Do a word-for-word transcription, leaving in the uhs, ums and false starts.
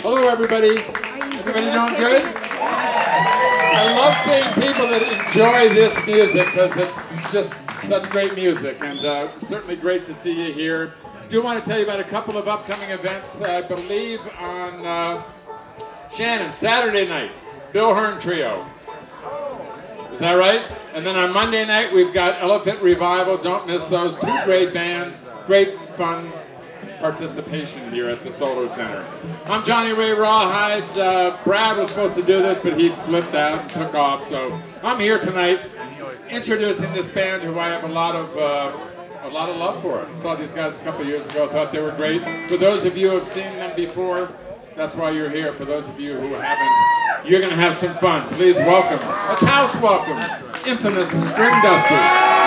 Hello, everybody. Everybody doing good? I love seeing people that enjoy this music because it's just such great music, and uh, certainly great to see you here. Do want to tell you about a couple of upcoming events. I believe on uh, Shannon, Saturday night, Bill Hearn Trio. Is that right? And then on Monday night, we've got Elephant Revival. Don't miss those. Two great bands, great fun participation here at the Solar Center. I'm Johnny Ray Rawhide. Uh, Brad was supposed to do this, but he flipped out and took off. So I'm here tonight introducing this band who I have a lot of uh, a lot of love for. I saw these guys a couple of years ago. Thought they were great. For those of you who have seen them before, that's why you're here. For those of you who haven't, you're going to have some fun. Please welcome, a house welcome, Infamous and String Dusters.